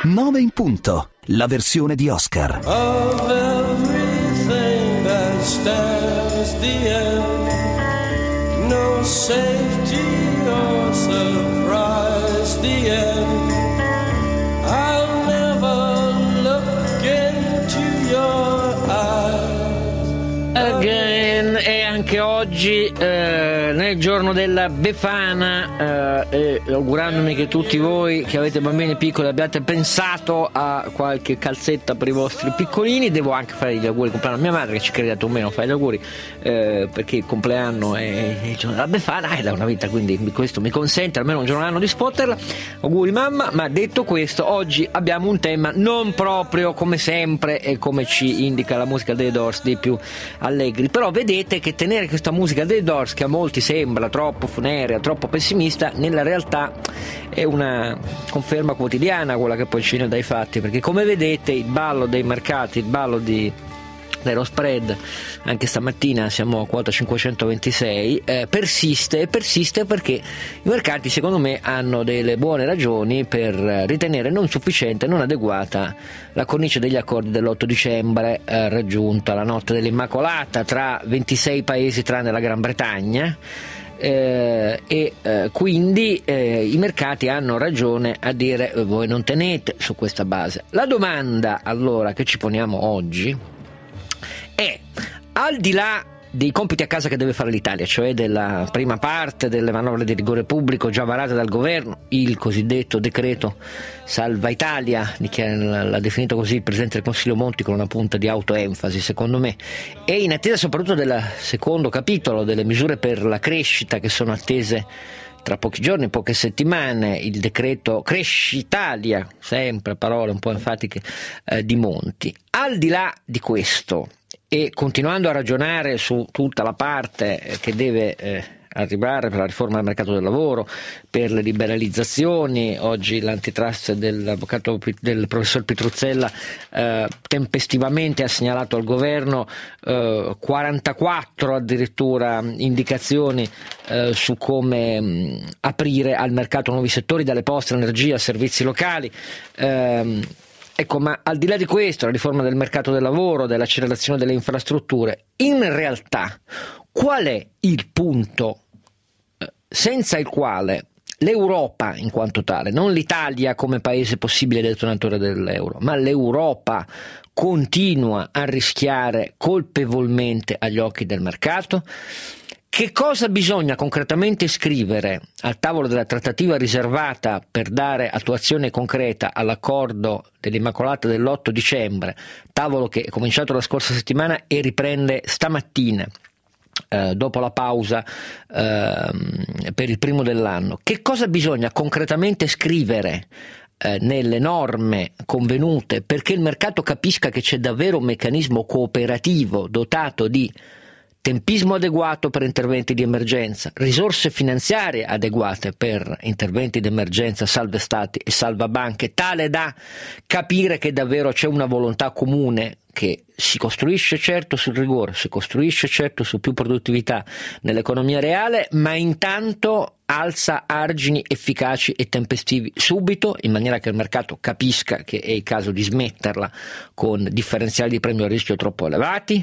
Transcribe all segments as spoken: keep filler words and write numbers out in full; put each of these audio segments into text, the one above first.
nove in punto, la versione di Oscar. Of everything that stands the end, no safety or surprise the end. I'll never look into your eyes again. E anche oggi eh, nel giorno della Befana, eh, e augurandomi che tutti voi che avete bambini piccoli abbiate pensato a qualche calzetta per i vostri piccolini. Devo anche fare gli auguri al compleanno a mia madre, che ci credete o meno, fare gli auguri eh, perché il compleanno è il giorno della Befana, è da una vita, quindi questo mi consente almeno un giorno all'anno di spotterla. Auguri mamma. Ma detto questo, oggi abbiamo un tema non proprio come sempre e come ci indica la musica dei Doors dei più allegri, però vedete che tenere questa musica dei Doors, che a molti sembra troppo funerea, troppo pessimista, nella realtà è una conferma quotidiana quella che poi ci viene dai fatti, perché come vedete il ballo dei mercati, il ballo di dello spread, anche stamattina siamo a quota cinquecentoventisei, eh, persiste e persiste perché i mercati secondo me hanno delle buone ragioni per ritenere non sufficiente, non adeguata la cornice degli accordi dell'otto dicembre eh, raggiunta la notte dell'Immacolata tra ventisei paesi tranne la Gran Bretagna. Eh, e eh, quindi eh, i mercati hanno ragione a dire eh, voi non tenete su questa base. La domanda allora che ci poniamo oggi è, al di là dei compiti a casa che deve fare l'Italia, cioè della prima parte delle manovre di rigore pubblico già varate dal governo, il cosiddetto decreto Salva Italia, l'ha definito così il Presidente del Consiglio Monti con una punta di autoenfasi secondo me, e in attesa soprattutto del secondo capitolo delle misure per la crescita che sono attese tra pochi giorni, poche settimane, il decreto Cresci Italia, sempre parole un po' enfatiche eh, di Monti. Al di là di questo, e continuando a ragionare su tutta la parte che deve eh, arrivare per la riforma del mercato del lavoro, per le liberalizzazioni, oggi l'antitrust dell'avvocato del professor Pitruzzella eh, tempestivamente ha segnalato al governo eh, quarantaquattro addirittura indicazioni eh, su come mh, aprire al mercato nuovi settori, dalle poste, energia, servizi locali. ehm, Ecco, ma al di là di questo, la riforma del mercato del lavoro, dell'accelerazione delle infrastrutture, in realtà qual è il punto eh, senza il quale l'Europa in quanto tale, non l'Italia come paese possibile detonatore dell'euro, ma l'Europa continua a rischiare colpevolmente agli occhi del mercato? Che cosa bisogna concretamente scrivere al tavolo della trattativa riservata per dare attuazione concreta all'accordo dell'Immacolata dell'otto dicembre, tavolo che è cominciato la scorsa settimana e riprende stamattina, eh, dopo la pausa eh, per il primo dell'anno? Che cosa bisogna concretamente scrivere eh, nelle norme convenute perché il mercato capisca che c'è davvero un meccanismo cooperativo dotato di tempismo adeguato per interventi di emergenza, risorse finanziarie adeguate per interventi di emergenza, salve stati e salva banche, tale da capire che davvero c'è una volontà comune che si costruisce certo sul rigore, si costruisce certo su più produttività nell'economia reale, ma intanto alza argini efficaci e tempestivi subito, in maniera che il mercato capisca che è il caso di smetterla con differenziali di premio a rischio troppo elevati.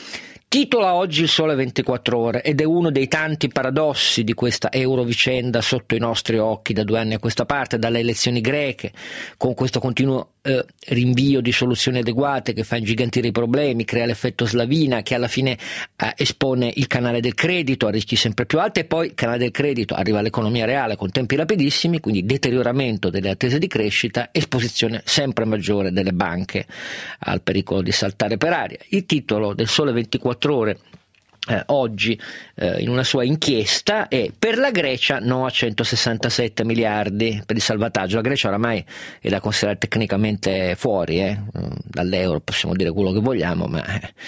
Titola oggi il Sole ventiquattro Ore ed è uno dei tanti paradossi di questa eurovicenda sotto i nostri occhi da due anni a questa parte, dalle elezioni greche, con questo continuo eh, rinvio di soluzioni adeguate che fa ingigantire i problemi, crea l'effetto slavina che alla fine eh, espone il canale del credito a rischi sempre più alti, e poi il canale del credito arriva all'economia reale con tempi rapidissimi, quindi deterioramento delle attese di crescita, esposizione sempre maggiore delle banche al pericolo di saltare per aria. Il titolo del Sole ventiquattro Ore eh, oggi eh, in una sua inchiesta è: per la Grecia no a centosessantasette miliardi per il salvataggio. La Grecia oramai è da considerare tecnicamente fuori eh, dall'euro, possiamo dire quello che vogliamo, ma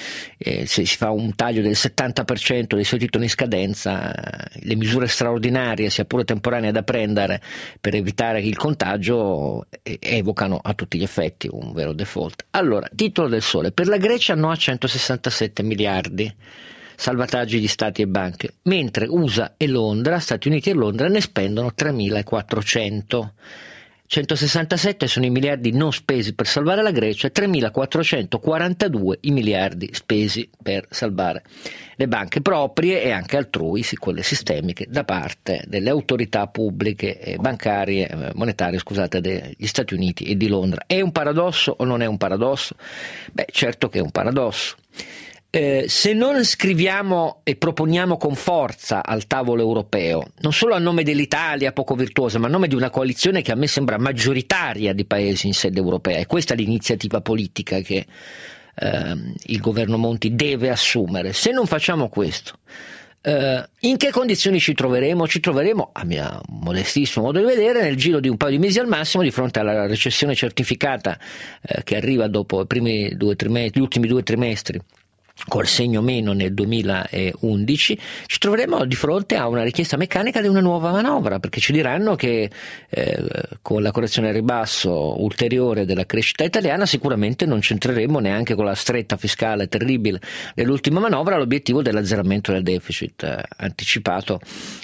eh, se si fa un taglio del settanta per cento dei suoi titoli in scadenza, le misure straordinarie, sia pure temporanee, da prendere per evitare il contagio eh, evocano a tutti gli effetti un vero default. Allora, titolo del Sole: per la Grecia no a centosessantasette miliardi, salvataggi di stati e banche, mentre U S A e Londra, Stati Uniti e Londra ne spendono tremilaquattrocento. centosessantasette sono i miliardi non spesi per salvare la Grecia, tremilaquattrocentoquarantadue i miliardi spesi per salvare le banche proprie e anche altrui, quelle sistemiche, da parte delle autorità pubbliche e bancarie, monetarie, scusate, degli Stati Uniti e di Londra. È un paradosso o non è un paradosso? Beh, certo che è un paradosso. Eh, se non scriviamo e proponiamo con forza al tavolo europeo, non solo a nome dell'Italia poco virtuosa, ma a nome di una coalizione che a me sembra maggioritaria di paesi in sede europea, e questa è l'iniziativa politica che eh, il governo Monti deve assumere. Se non facciamo questo, eh, in che condizioni ci troveremo? Ci troveremo, a mio modestissimo modo di vedere, nel giro di un paio di mesi al massimo, di fronte alla recessione certificata eh, che arriva dopo i primi due trimestri, gli ultimi due trimestri, col segno meno nel duemilaundici, ci troveremo di fronte a una richiesta meccanica di una nuova manovra, perché ci diranno che eh, con la correzione al ribasso ulteriore della crescita italiana sicuramente non centreremo neanche con la stretta fiscale terribile dell'ultima manovra l'obiettivo dell'azzeramento del deficit eh, anticipato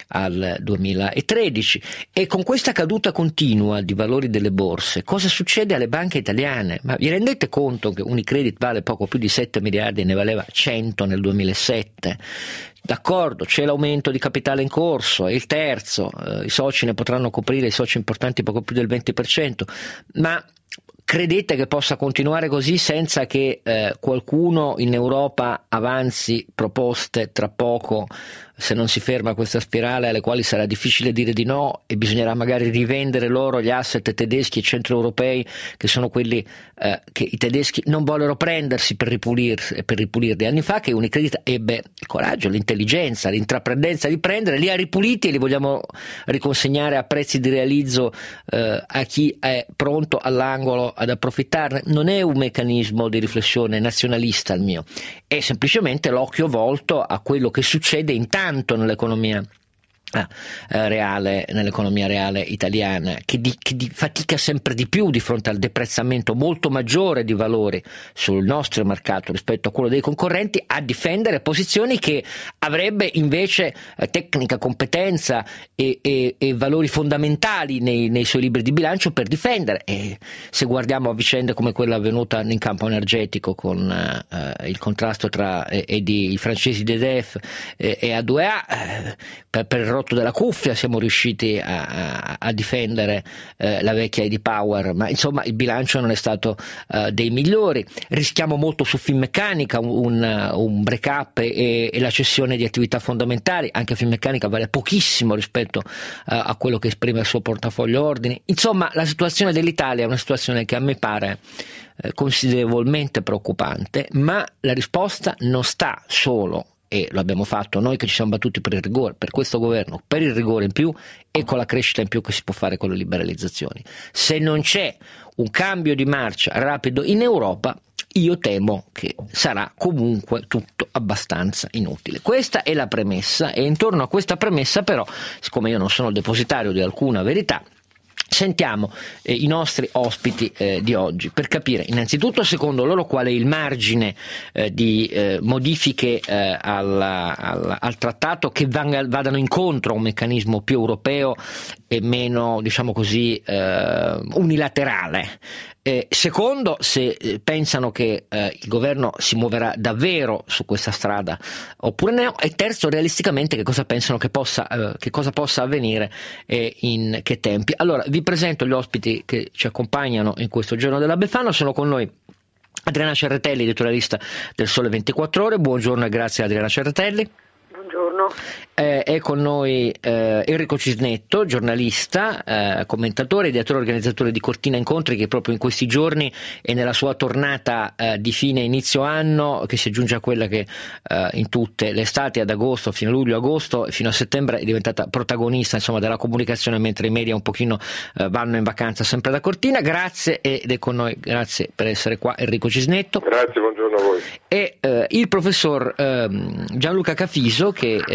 al duemilatredici. E con questa caduta continua di valori delle borse, cosa succede alle banche italiane? Ma vi rendete conto che Unicredit vale poco più di sette miliardi e ne valeva cento nel duemilasette? D'accordo, c'è l'aumento di capitale in corso, è il terzo, eh, i soci ne potranno coprire, i soci importanti poco più del venti per cento, ma credete che possa continuare così senza che eh, qualcuno in Europa avanzi proposte tra poco, se non si ferma questa spirale, alle quali sarà difficile dire di no e bisognerà magari rivendere loro gli asset tedeschi e centroeuropei, che sono quelli eh, che i tedeschi non vollero prendersi per ripulirsi, per ripulirli anni fa, che Unicredit ebbe il coraggio, l'intelligenza, l'intraprendenza di prendere, li ha ripuliti e li vogliamo riconsegnare a prezzi di realizzo eh, a chi è pronto all'angolo ad approfittarne. Non è un meccanismo di riflessione nazionalista il mio, è semplicemente l'occhio volto a quello che succede intanto nell'economia Ah, eh, reale, nell'economia reale italiana, che, di, che di fatica sempre di più di fronte al deprezzamento molto maggiore di valori sul nostro mercato rispetto a quello dei concorrenti, a difendere posizioni che avrebbe invece eh, tecnica, competenza e, e, e valori fondamentali nei, nei suoi libri di bilancio per difendere. E se guardiamo a vicende come quella avvenuta in campo energetico con eh, il contrasto tra eh, e di, i francesi di E D F eh, e A due A, eh, per, per della cuffia siamo riusciti a, a, a difendere eh, la vecchia E D Power, ma insomma il bilancio non è stato uh, dei migliori. Rischiamo molto su Finmeccanica un, un break up e, e la cessione di attività fondamentali. Anche Finmeccanica vale pochissimo rispetto uh, a quello che esprime il suo portafoglio ordini. Insomma, la situazione dell'Italia è una situazione che a me pare eh, considerevolmente preoccupante, ma la risposta non sta solo, e lo abbiamo fatto noi che ci siamo battuti per il rigore, per questo governo, per il rigore in più e con la crescita in più che si può fare con le liberalizzazioni. Se non c'è un cambio di marcia rapido in Europa, io temo che sarà comunque tutto abbastanza inutile. Questa è la premessa, e intorno a questa premessa però, siccome io non sono depositario di alcuna verità, sentiamo eh, i nostri ospiti eh, di oggi per capire innanzitutto secondo loro qual è il margine eh, di eh, modifiche eh, alla, al, al trattato che vanga, vadano incontro a un meccanismo più europeo e meno, diciamo così, eh, unilaterale. Eh, secondo, se eh, pensano che eh, il governo si muoverà davvero su questa strada oppure no, e terzo, realisticamente che cosa pensano che possa, eh, che cosa possa avvenire e in che tempi. Allora, vi presento gli ospiti che ci accompagnano in questo giorno della Befana. Sono con noi Adriana Cerretelli, editorialista del Sole ventiquattro Ore. Buongiorno e grazie Adriana Cerretelli. Buongiorno. Eh, è con noi eh, Enrico Cisnetto, giornalista, eh, commentatore, ideatore e organizzatore di Cortina Incontri, che proprio in questi giorni e nella sua tornata eh, di fine inizio anno, che si aggiunge a quella che eh, in tutte le estati, ad agosto, fino a luglio, agosto e fino a settembre è diventata protagonista, insomma, della comunicazione, mentre i media un pochino eh, vanno in vacanza sempre da Cortina. Grazie, ed è con noi, grazie per essere qua Enrico Cisnetto. Grazie, buongiorno a voi. E eh, il professor eh, Gianluca Cafiso, che eh,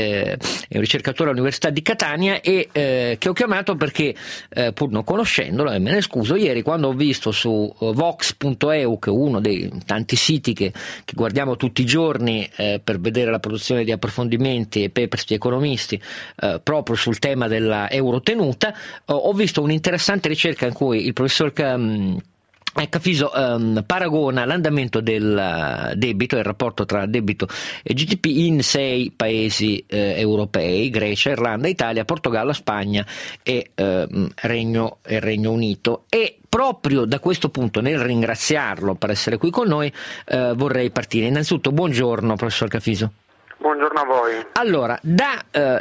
eh, è un ricercatore all'Università di Catania e eh, che ho chiamato perché, eh, pur non conoscendolo, e me ne scuso, ieri quando ho visto su uh, vox punto e u, che è uno dei tanti siti che, che guardiamo tutti i giorni eh, per vedere la produzione di approfondimenti e papers di economisti eh, proprio sul tema della eurotenuta, ho, ho visto un'interessante ricerca in cui il professor um, Cafiso um, paragona l'andamento del uh, debito, il rapporto tra debito e G D P in sei paesi eh, europei: Grecia, Irlanda, Italia, Portogallo, Spagna e eh, Regno, e Regno Unito. E proprio da questo punto, nel ringraziarlo per essere qui con noi, eh, vorrei partire. Innanzitutto, buongiorno professor Cafiso. Buongiorno a voi. Allora, da, eh,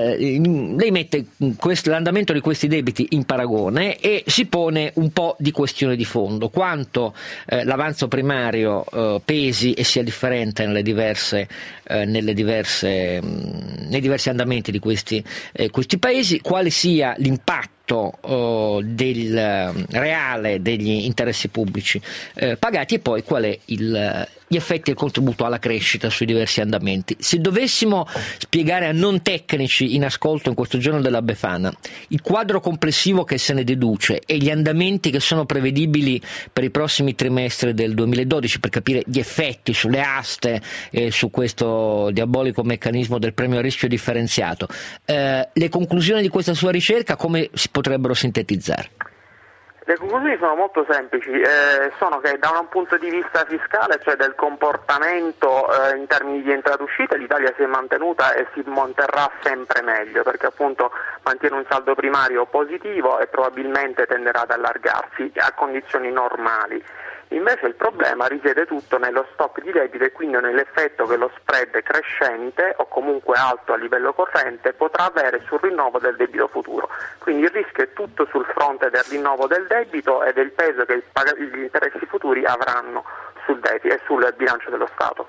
l, lei mette questo, l'andamento di questi debiti in paragone e si pone un po' di questione di fondo: quanto eh, l'avanzo primario eh, pesi e sia differente nelle diverse, eh, nelle diverse, mh, nei diversi andamenti di questi, eh, questi paesi, quale sia l'impatto Uh, del uh, reale degli interessi pubblici uh, pagati, e poi qual è il, uh, gli effetti e il contributo alla crescita sui diversi andamenti. Se dovessimo spiegare a non tecnici in ascolto in questo giorno della Befana il quadro complessivo che se ne deduce e gli andamenti che sono prevedibili per i prossimi trimestri del duemiladodici, per capire gli effetti sulle aste e su questo diabolico meccanismo del premio a rischio differenziato, uh, le conclusioni di questa sua ricerca come si potrebbero sintetizzare? Le conclusioni sono molto semplici, eh, sono che da un punto di vista fiscale, cioè del comportamento eh, in termini di entrata-uscita, l'Italia si è mantenuta e si manterrà sempre meglio, perché appunto mantiene un saldo primario positivo e probabilmente tenderà ad allargarsi a condizioni normali. Invece il problema risiede tutto nello stock di debito e quindi nell'effetto che lo spread crescente o comunque alto a livello corrente potrà avere sul rinnovo del debito futuro. Quindi il rischio è tutto sul fronte del rinnovo del debito e del peso che gli interessi futuri avranno sul debito e sul bilancio dello Stato.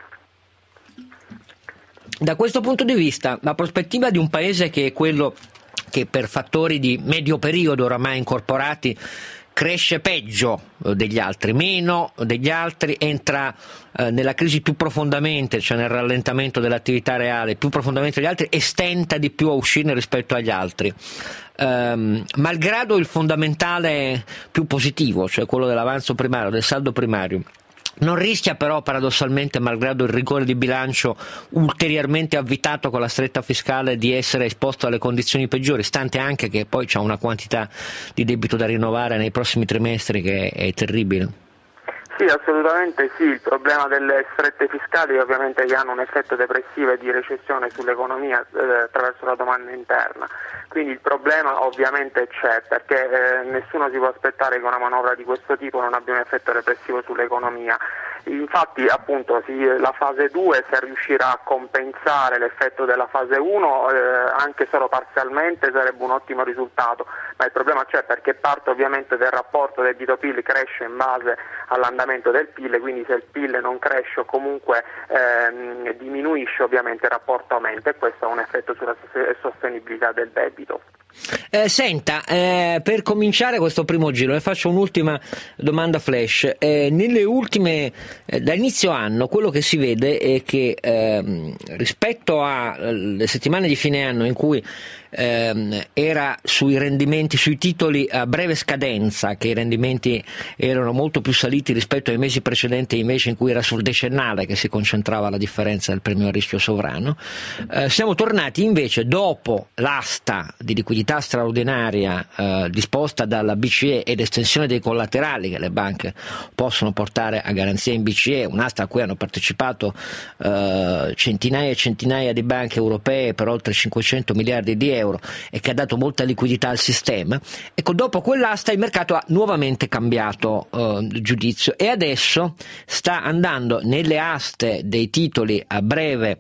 Da questo punto di vista, la prospettiva di un paese che è quello che per fattori di medio periodo oramai incorporati cresce peggio degli altri, meno degli altri, entra eh, nella crisi più profondamente, cioè nel rallentamento dell'attività reale più profondamente degli altri, e stenta di più a uscire rispetto agli altri. Um, malgrado il fondamentale più positivo, cioè quello dell'avanzo primario, del saldo primario, non rischia però paradossalmente, malgrado il rigore di bilancio ulteriormente avvitato con la stretta fiscale, di essere esposto alle condizioni peggiori, stante anche che poi c'è una quantità di debito da rinnovare nei prossimi trimestri che è terribile? Sì, assolutamente sì. Il problema delle strette fiscali ovviamente che hanno un effetto depressivo e di recessione sull'economia eh, attraverso la domanda interna. Quindi il problema ovviamente c'è, perché eh, nessuno si può aspettare che una manovra di questo tipo non abbia un effetto depressivo sull'economia. Infatti appunto sì, la fase due, se riuscirà a compensare l'effetto della fase uno eh, anche solo parzialmente, sarebbe un ottimo risultato, ma il problema c'è perché parte ovviamente del rapporto debito-P I L cresce in base all'andamento del P I L, quindi se il P I L non cresce o comunque ehm, diminuisce, ovviamente il rapporto aumenta, e questo ha un effetto sulla sostenibilità del debito. Eh, senta, eh, per cominciare questo primo giro le faccio un'ultima domanda flash. Eh, nelle ultime, eh, da inizio anno, quello che si vede è che ehm, rispetto alle settimane di fine anno in cui ehm, era sui rendimenti, sui titoli a breve scadenza, che i rendimenti erano molto più saliti rispetto ai mesi precedenti, invece in cui era sul decennale che si concentrava la differenza del premio a rischio sovrano, eh, siamo tornati invece, dopo l'asta di liquidità straordinaria eh, disposta dalla B C E ed estensione dei collaterali che le banche possono portare a garanzia in B C E, un'asta a cui hanno partecipato eh, centinaia e centinaia di banche europee per oltre cinquecento miliardi di euro e che ha dato molta liquidità al sistema. Ecco, dopo quell'asta il mercato ha nuovamente cambiato eh, giudizio e adesso sta andando nelle aste dei titoli a breve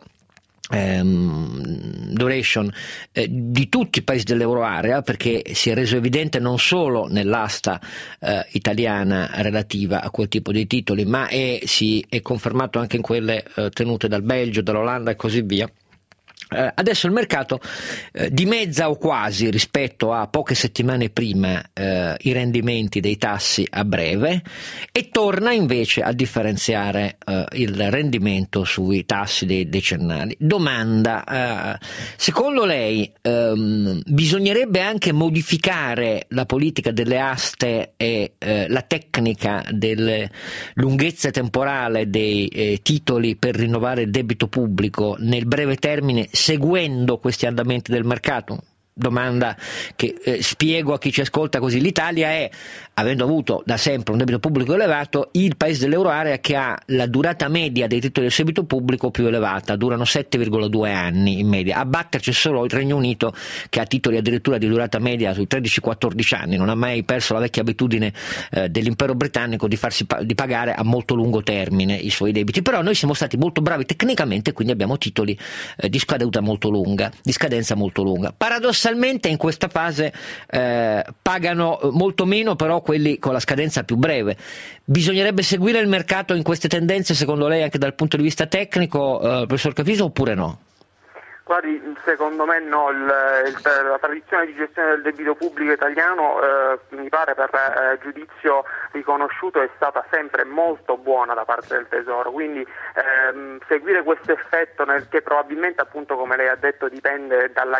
duration eh, di tutti i paesi dell'euroarea, perché si è reso evidente non solo nell'asta eh, italiana relativa a quel tipo di titoli, ma è, si è confermato anche in quelle eh, tenute dal Belgio, dall'Olanda e così via, Eh, adesso il mercato eh, dimezza o quasi rispetto a poche settimane prima eh, i rendimenti dei tassi a breve e torna invece a differenziare eh, il rendimento sui tassi dei decennali. Domanda, eh, secondo lei ehm, bisognerebbe anche modificare la politica delle aste e eh, la tecnica delle lunghezze temporale dei eh, titoli per rinnovare il debito pubblico nel breve termine, seguendo questi andamenti del mercato? Domanda che eh, spiego a chi ci ascolta così. L'Italia è, avendo avuto da sempre un debito pubblico elevato, il paese dell'euroarea che ha la durata media dei titoli del debito pubblico più elevata, durano sette virgola due anni in media. A batterci solo il Regno Unito, che ha titoli addirittura di durata media sui tredici quattordici anni, non ha mai perso la vecchia abitudine eh, dell'impero britannico di farsi pa- di pagare a molto lungo termine i suoi debiti. Però noi siamo stati molto bravi tecnicamente, quindi abbiamo titoli eh, di scadenza molto lunga, di scadenza molto lunga. Paradossalmente in questa fase eh, pagano molto meno però quelli con la scadenza più breve. Bisognerebbe seguire il mercato in queste tendenze, secondo lei, anche dal punto di vista tecnico, eh, professor Cafiso, oppure no? Guardi, secondo me no, il, il, la tradizione di gestione del debito pubblico italiano eh, mi pare per eh, giudizio riconosciuto è stata sempre molto buona da parte del Tesoro, quindi ehm, seguire questo effetto nel che probabilmente, appunto, come lei ha detto, dipende dalla,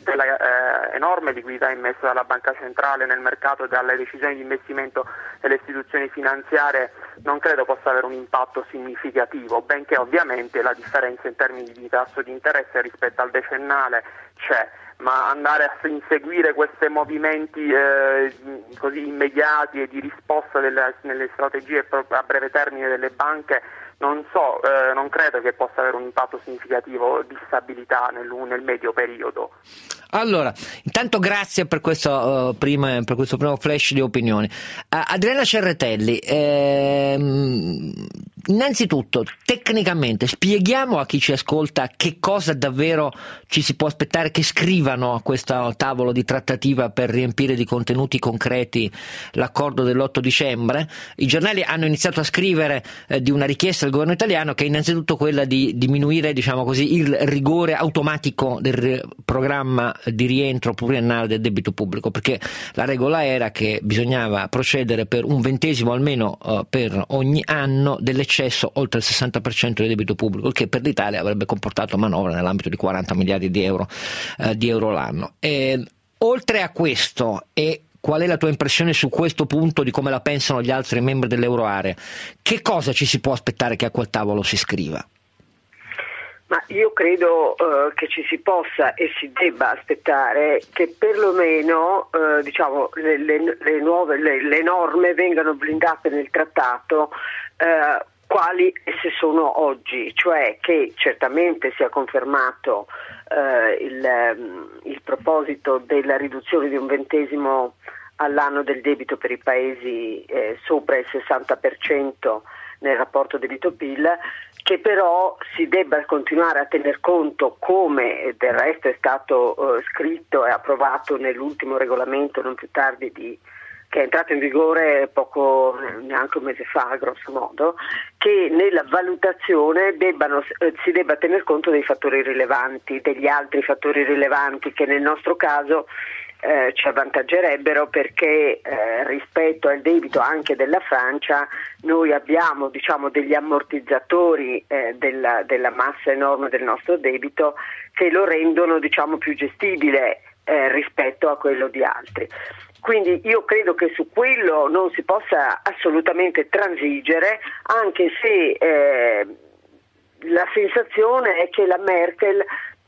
dalla eh, enorme liquidità immessa dalla Banca Centrale nel mercato e dalle decisioni di investimento delle istituzioni finanziarie, non credo possa avere un impatto significativo, benché ovviamente la differenza in termini di tasso di interesse rispetto al decennale c'è, ma andare a inseguire questi movimenti eh, così immediati e di risposta delle, nelle strategie a breve termine delle banche, non so, eh, non credo che possa avere un impatto significativo di stabilità nel, nel medio periodo. Allora, intanto grazie per questo, uh, prima, per questo primo flash di opinioni. Uh, Adriana Cerretelli, ehm, innanzitutto, tecnicamente, spieghiamo a chi ci ascolta che cosa davvero ci si può aspettare che scrivano a questo tavolo di trattativa per riempire di contenuti concreti l'accordo dell'otto dicembre. I giornali hanno iniziato a scrivere eh, di una richiesta del governo italiano che è innanzitutto quella di diminuire, diciamo così, il rigore automatico del programma di rientro pluriennale del debito pubblico, perché la regola era che bisognava procedere per un ventesimo almeno uh, per ogni anno dell'eccesso oltre il sessanta per cento del debito pubblico, il che per l'Italia avrebbe comportato manovre nell'ambito di quaranta miliardi di euro, uh, di euro l'anno. E, oltre a questo, e qual è la tua impressione su questo punto di come la pensano gli altri membri dell'euroarea, che cosa ci si può aspettare che a quel tavolo si scriva? Ma io credo uh, che ci si possa e si debba aspettare che perlomeno uh, diciamo, le, le, le, nuove, le, le norme vengano blindate nel trattato uh, quali esse sono oggi, cioè che certamente sia confermato uh, il, um, il proposito della riduzione di un ventesimo all'anno del debito per i paesi eh, sopra il sessanta per cento nel rapporto debito-P I L, che però si debba continuare a tener conto, come del resto è stato eh, scritto e approvato nell'ultimo regolamento non più tardi di che è entrato in vigore poco, neanche un mese fa, grosso modo, che nella valutazione debbano, eh, si debba tener conto dei fattori rilevanti, degli altri fattori rilevanti che nel nostro caso Eh, ci avvantaggerebbero, perché eh, rispetto al debito anche della Francia noi abbiamo, diciamo, degli ammortizzatori eh, della, della massa enorme del nostro debito che lo rendono, diciamo, più gestibile eh, rispetto a quello di altri. Quindi io credo che su quello non si possa assolutamente transigere, anche se eh, la sensazione è che la Merkel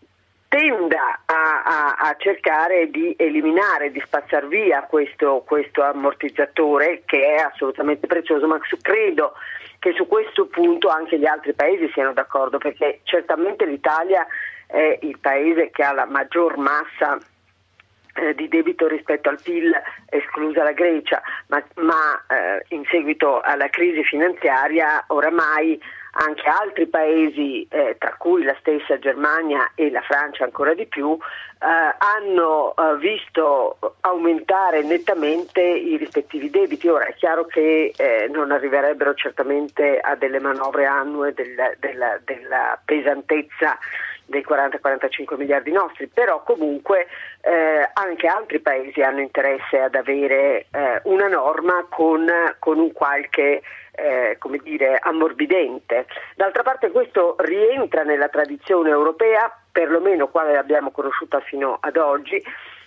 tenda a, a, a cercare di eliminare, di spazzar via questo, questo ammortizzatore che è assolutamente prezioso, ma su, credo che su questo punto anche gli altri paesi siano d'accordo, perché certamente l'Italia è il paese che ha la maggior massa eh, di debito rispetto al P I L, esclusa la Grecia, ma, ma eh, in seguito alla crisi finanziaria oramai anche altri paesi, eh, tra cui la stessa Germania e la Francia ancora di più, eh, hanno eh, visto aumentare nettamente i rispettivi debiti. Ora è chiaro che eh, non arriverebbero certamente a delle manovre annue del, della, della pesantezza dei quaranta quarantacinque miliardi nostri, però comunque eh, anche altri paesi hanno interesse ad avere eh, una norma con, con un qualche eh, come dire, ammorbidente. D'altra parte questo rientra nella tradizione europea, perlomeno quale l'abbiamo conosciuta fino ad oggi,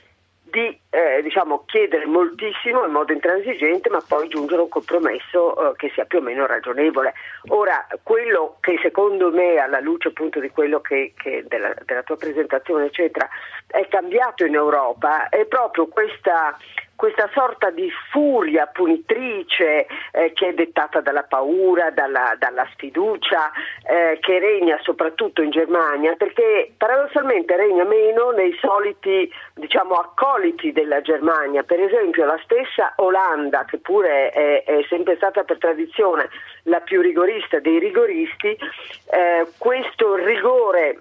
di eh, diciamo chiedere moltissimo in modo intransigente, ma poi giungere a un compromesso eh, che sia più o meno ragionevole. Ora, quello che secondo me, alla luce appunto di quello che, che della, della tua presentazione eccetera, è cambiato in Europa è proprio questa questa sorta di furia punitrice eh, che è dettata dalla paura, dalla, dalla sfiducia, eh, che regna soprattutto in Germania, perché paradossalmente regna meno nei soliti, diciamo, accoliti della Germania. Per esempio la stessa Olanda, che pure è, è sempre stata per tradizione la più rigorista dei rigoristi, eh, questo rigore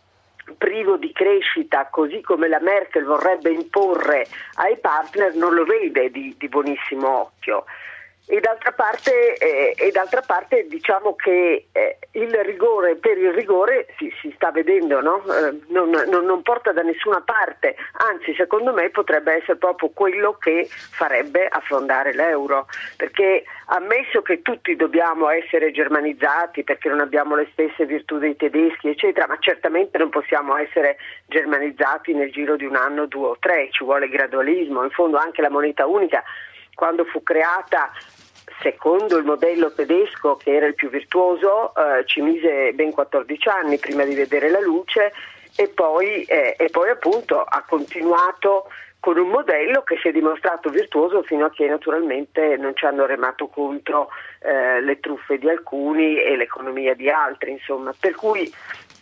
privo di crescita, così come la Merkel vorrebbe imporre ai partner, non lo vede di, di buonissimo occhio. E d'altra parte, eh, e d'altra parte diciamo che eh, il rigore per il rigore si, si sta vedendo, no? eh, non, non, non porta da nessuna parte, anzi secondo me potrebbe essere proprio quello che farebbe affondare l'euro, perché ammesso che tutti dobbiamo essere germanizzati perché non abbiamo le stesse virtù dei tedeschi eccetera, ma certamente non possiamo essere germanizzati nel giro di un anno, due o tre, ci vuole gradualismo. In fondo anche la moneta unica, quando fu creata secondo il modello tedesco, che era il più virtuoso, eh, ci mise ben quattordici anni prima di vedere la luce, e poi, eh, e poi appunto ha continuato con un modello che si è dimostrato virtuoso fino a che naturalmente non ci hanno remato contro eh, le truffe di alcuni e l'economia di altri, insomma. Per cui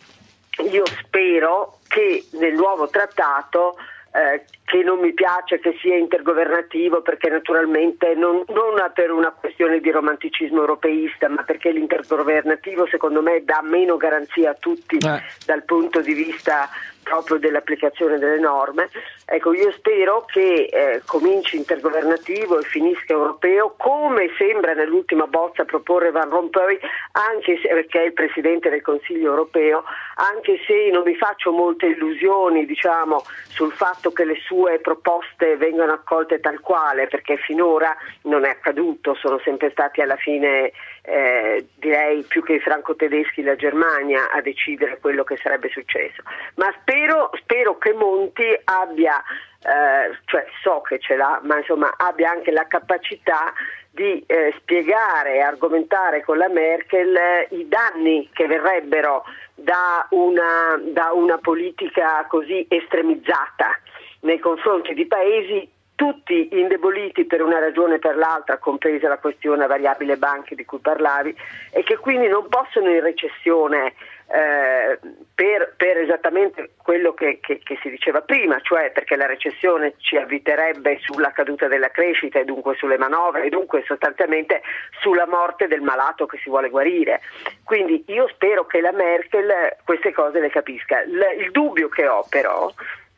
io spero che nel nuovo trattato, Eh, che non mi piace che sia intergovernativo, perché naturalmente non, non per una questione di romanticismo europeista, ma perché l'intergovernativo secondo me dà meno garanzia a tutti eh. dal punto di vista proprio dell'applicazione delle norme. Ecco, io spero che eh, cominci intergovernativo e finisca europeo, come sembra nell'ultima bozza proporre Van Rompuy, anche se, perché è il Presidente del Consiglio europeo, anche se non mi faccio molte illusioni, diciamo, sul fatto che le sue proposte vengano accolte tal quale, perché finora non è accaduto, sono sempre stati alla fine eh, direi più che i franco-tedeschi la Germania a decidere quello che sarebbe successo. Ma spero, spero che Monti abbia, eh, cioè so che ce l'ha, ma insomma abbia anche la capacità di eh, spiegare e argomentare con la Merkel eh, i danni che verrebbero da una, da una politica così estremizzata nei confronti di paesi tutti indeboliti per una ragione o per l'altra, compresa la questione variabile banche di cui parlavi, e che quindi non possono in recessione eh, per, per esattamente quello che, che, che si diceva prima, cioè perché la recessione ci avviterebbe sulla caduta della crescita e dunque sulle manovre e dunque sostanzialmente sulla morte del malato che si vuole guarire. Quindi io spero che la Merkel queste cose le capisca. L- il dubbio che ho però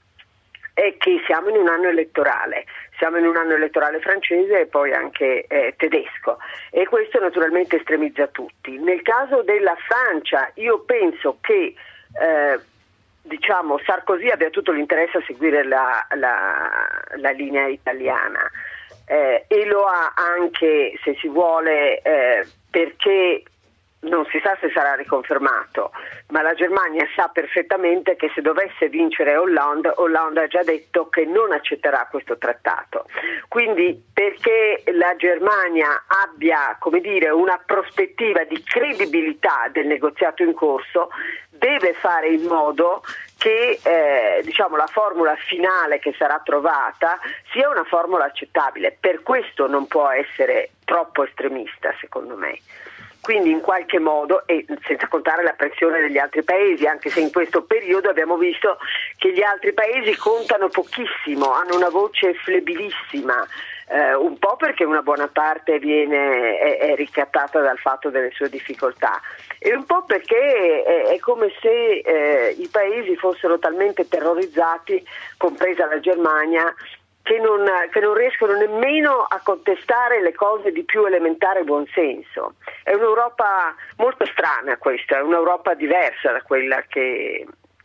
è che siamo in un anno elettorale, siamo in un anno elettorale francese e poi anche eh, tedesco, e questo naturalmente estremizza tutti. Nel caso della Francia io penso che eh, diciamo Sarkozy abbia tutto l'interesse a seguire la, la, la linea italiana eh, e lo ha anche, se si vuole, eh, perché non si sa se sarà riconfermato, ma la Germania sa perfettamente che se dovesse vincere Hollande, Hollande ha già detto che non accetterà questo trattato. Quindi perché la Germania abbia, come dire, una prospettiva di credibilità del negoziato in corso, deve fare in modo che eh, diciamo la formula finale che sarà trovata sia una formula accettabile. Per questo non può essere troppo estremista, secondo me. Quindi in qualche modo, e senza contare la pressione degli altri paesi, anche se in questo periodo abbiamo visto che gli altri paesi contano pochissimo, hanno una voce flebilissima, eh, un po' perché una buona parte viene, è, è ricattata dal fatto delle sue difficoltà, e un po' perché è, è come se eh, i paesi fossero talmente terrorizzati, compresa la Germania, Che non, che non riescono nemmeno a contestare le cose di più elementare buonsenso. È un'Europa molto strana questa, è un'Europa diversa da quella che,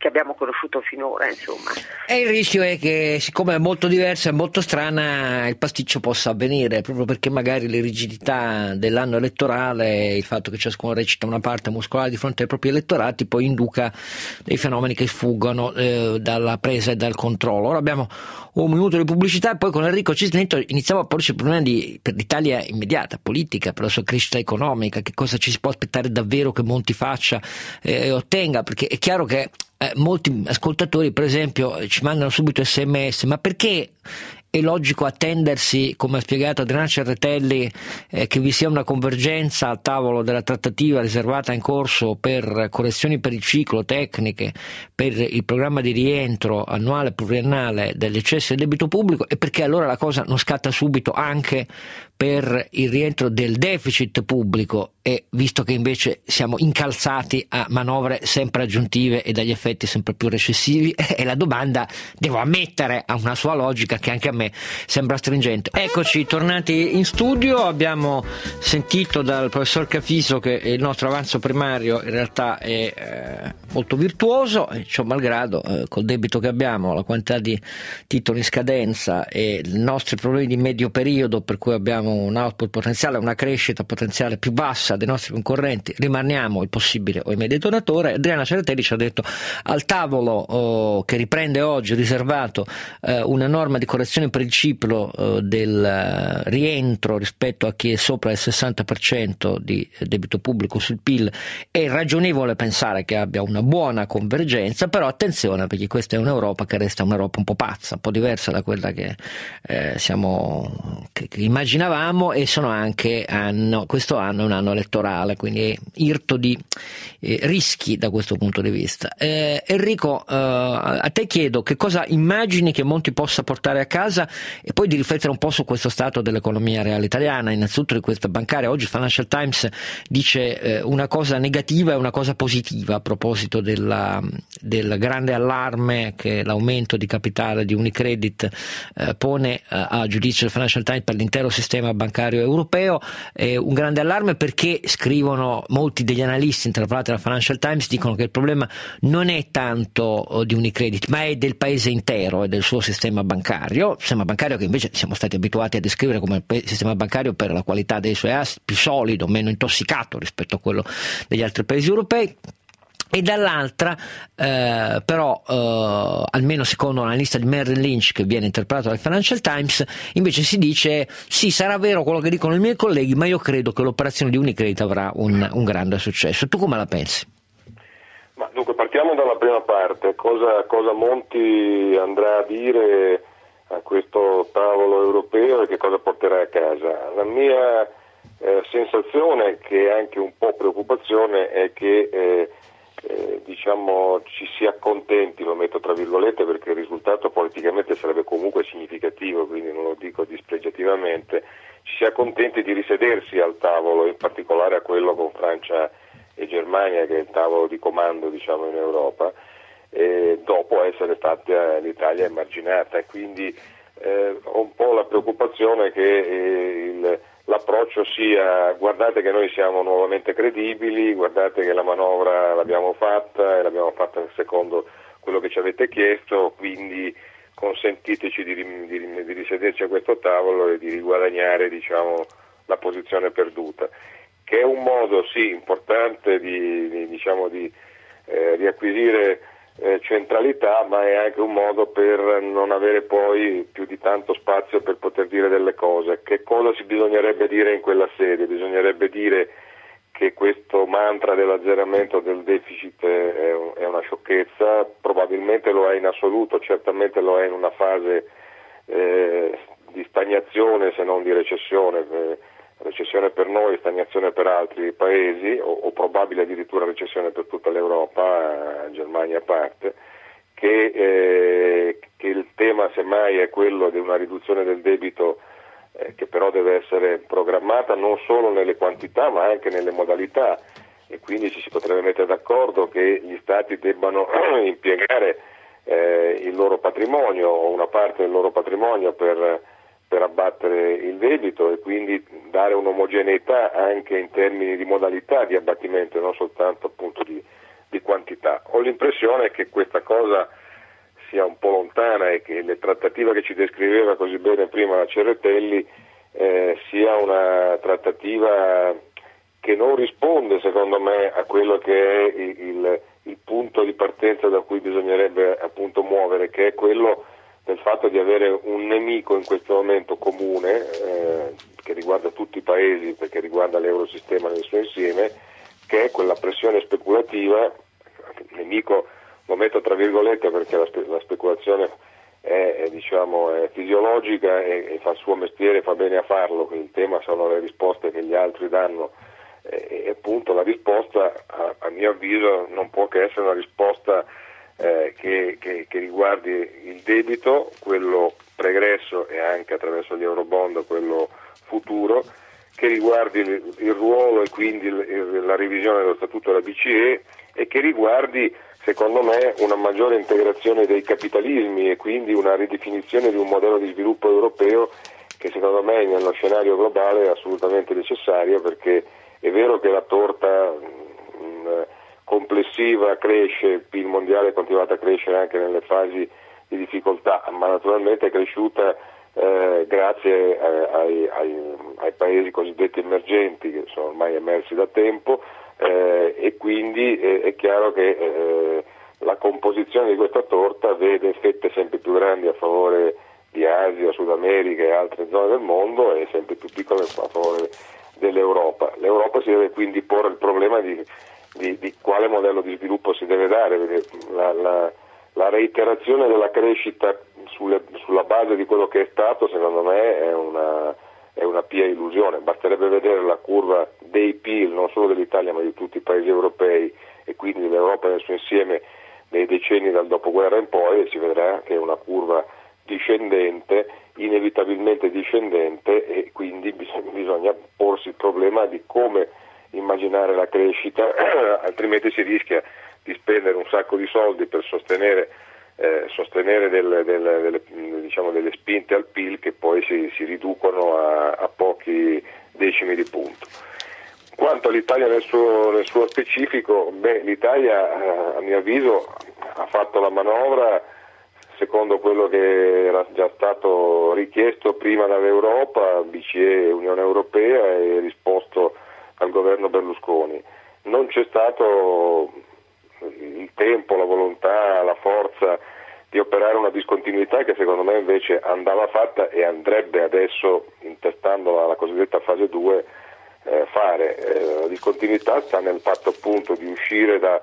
che abbiamo conosciuto finora, insomma. E il rischio è che, siccome è molto diversa e molto strana, il pasticcio possa avvenire, proprio perché magari le rigidità dell'anno elettorale, il fatto che ciascuno recita una parte muscolare di fronte ai propri elettorati, poi induca dei fenomeni che sfuggono eh, dalla presa e dal controllo. Ora abbiamo un minuto di pubblicità e poi con Enrico Cisnetto iniziamo a porci il problema di, per l'Italia immediata, politica, per la sua crescita economica, che cosa ci si può aspettare davvero che Monti faccia e eh, ottenga, perché è chiaro che eh, molti ascoltatori per esempio ci mandano subito sms, ma perché è logico attendersi, come ha spiegato Adriana Cerretelli, eh, che vi sia una convergenza al tavolo della trattativa riservata in corso per correzioni per il ciclo, tecniche, per il programma di rientro annuale pluriennale dell'eccesso del debito pubblico, e perché allora la cosa non scatta subito anche per il rientro del deficit pubblico, e visto che invece siamo incalzati a manovre sempre aggiuntive e dagli effetti sempre più recessivi, e la domanda, devo ammettere, ha una sua logica che anche a me sembra stringente. Eccoci tornati in studio, abbiamo sentito dal professor Cafiso che il nostro avanzo primario in realtà è eh, molto virtuoso, e ciò malgrado eh, col debito che abbiamo, la quantità di titoli in scadenza e i nostri problemi di medio periodo, per cui abbiamo un output potenziale, una crescita potenziale più bassa dei nostri concorrenti, rimaniamo il possibile o immediato donatore. Adriana Cerretelli ci ha detto al tavolo oh, che riprende oggi riservato eh, una norma di correzione per il ciclo eh, del uh, rientro rispetto a chi è sopra il sessanta per cento di debito pubblico sul P I L. È ragionevole pensare che abbia una buona convergenza, però attenzione, perché questa è un'Europa che resta un'Europa un po' pazza, un po' diversa da quella che eh, siamo che, che immaginavamo, e sono anche anno, questo anno è un anno elettorale, quindi è irto di eh, rischi da questo punto di vista. eh, Enrico, eh, a te chiedo che cosa immagini che Monti possa portare a casa, e poi di riflettere un po' su questo stato dell'economia reale italiana, innanzitutto di questa bancaria. Oggi il Financial Times dice eh, una cosa negativa e una cosa positiva a proposito della, del grande allarme che l'aumento di capitale di Unicredit eh, pone eh, a giudizio del Financial Times per l'intero sistema bancario europeo. Eh, un grande allarme perché, scrivono molti degli analisti interpellati dal Financial Times, dicono che il problema non è tanto oh, di Unicredit, ma è del paese intero e del suo sistema bancario, sistema bancario che invece siamo stati abituati a descrivere come il sistema bancario per la qualità dei suoi asset più solido, meno intossicato rispetto a quello degli altri paesi europei. E dall'altra eh, però eh, almeno secondo l'analista di Merrill Lynch che viene interpretato dal Financial Times, invece si dice sì, sarà vero quello che dicono i miei colleghi, ma io credo che l'operazione di Unicredit avrà un, un grande successo. Tu come la pensi? Ma dunque partiamo dalla prima parte, cosa, cosa Monti andrà a dire a questo tavolo europeo e che cosa porterà a casa. La mia eh, sensazione, che è anche un po' preoccupazione, è che eh, eh, diciamo ci si accontenti, lo metto tra virgolette perché il risultato politicamente sarebbe comunque significativo, quindi non lo dico dispregiativamente, ci si accontenti di risedersi al tavolo, in particolare a quello con Francia e Germania, che è il tavolo di comando, diciamo, in Europa, eh, dopo essere stata l'Italia emarginata, e quindi eh, ho un po' la preoccupazione che eh, il, l'approccio sia: guardate che noi siamo nuovamente credibili, guardate che la manovra l'abbiamo fatta e l'abbiamo fatta secondo quello che ci avete chiesto, quindi consentiteci di, di, di risederci a questo tavolo e di riguadagnare, diciamo, la posizione perduta, che è un modo sì importante di, di diciamo di eh, riacquisire eh, centralità, ma è anche un modo per non avere poi più di tanto spazio per poter dire delle cose. Che cosa si bisognerebbe dire in quella sede? Bisognerebbe dire che questo mantra dell'azzeramento del deficit è, è una sciocchezza, probabilmente lo è in assoluto, certamente lo è in una fase eh, di stagnazione se non di recessione. Eh, recessione per noi, stagnazione per altri paesi, o, o probabile addirittura recessione per tutta l'Europa, Germania a parte, che, eh, che il tema semmai è quello di una riduzione del debito eh, che però deve essere programmata non solo nelle quantità ma anche nelle modalità, e quindi ci si potrebbe mettere d'accordo che gli Stati debbano impiegare eh, il loro patrimonio o una parte del loro patrimonio per per abbattere il debito, e quindi dare un'omogeneità anche in termini di modalità di abbattimento, non soltanto appunto di, di di quantità. Ho l'impressione che questa cosa sia un po' lontana e che le trattative che ci descriveva così bene prima la Cerretelli eh, sia una trattativa che non risponde, secondo me, a quello che è il, il, il punto di partenza da cui bisognerebbe appunto muovere, che è quello del fatto di avere un nemico in questo momento comune, eh, che riguarda tutti i paesi, perché riguarda l'eurosistema nel suo insieme, che è quella pressione speculativa. Nemico lo metto tra virgolette perché la, spe- la speculazione è, è, diciamo, è fisiologica e, e fa il suo mestiere, fa bene a farlo, il tema sono le risposte che gli altri danno, e, e appunto la risposta a, a mio avviso non può che essere una risposta Eh, che, che, che riguardi il debito, quello pregresso e anche attraverso gli eurobond quello futuro, che riguardi il, il ruolo e quindi il, il, la revisione dello statuto della B C E e che riguardi, secondo me, una maggiore integrazione dei capitalismi e quindi una ridefinizione di un modello di sviluppo europeo che secondo me nello scenario globale è assolutamente necessario, perché è vero che la torta mh, complessiva cresce, il P I L mondiale è continuato a crescere anche nelle fasi di difficoltà, ma naturalmente è cresciuta eh, grazie eh, ai, ai, ai paesi cosiddetti emergenti che sono ormai emersi da tempo eh, e quindi eh, è chiaro che eh, la composizione di questa torta vede fette sempre più grandi a favore di Asia, Sud America e altre zone del mondo e sempre più piccole a favore dell'Europa. L'Europa si deve quindi porre il problema di Di, di quale modello di sviluppo si deve dare, perché la, la, la reiterazione della crescita sulle, sulla base di quello che è stato, secondo me è una, è una pia illusione. Basterebbe vedere la curva dei P I L, non solo dell'Italia ma di tutti i paesi europei e quindi dell'Europa nel suo insieme nei decenni dal dopoguerra in poi, e si vedrà che è una curva discendente, inevitabilmente discendente, e quindi bisogna, bisogna porsi il problema di come immaginare la crescita, altrimenti si rischia di spendere un sacco di soldi per sostenere, eh, sostenere delle, delle, delle, diciamo delle spinte al P I L che poi si, si riducono a, a pochi decimi di punto. Quanto all'Italia nel suo, nel suo specifico, beh, l'Italia eh, a mio avviso ha fatto la manovra secondo quello che era già stato richiesto prima dall'Europa, B C E e Unione Europea, e risposto al governo Berlusconi. Non c'è stato il tempo, la volontà, la forza di operare una discontinuità che secondo me invece andava fatta e andrebbe adesso, intestandola alla cosiddetta fase due, eh, fare. Eh, la discontinuità sta nel fatto appunto di uscire da,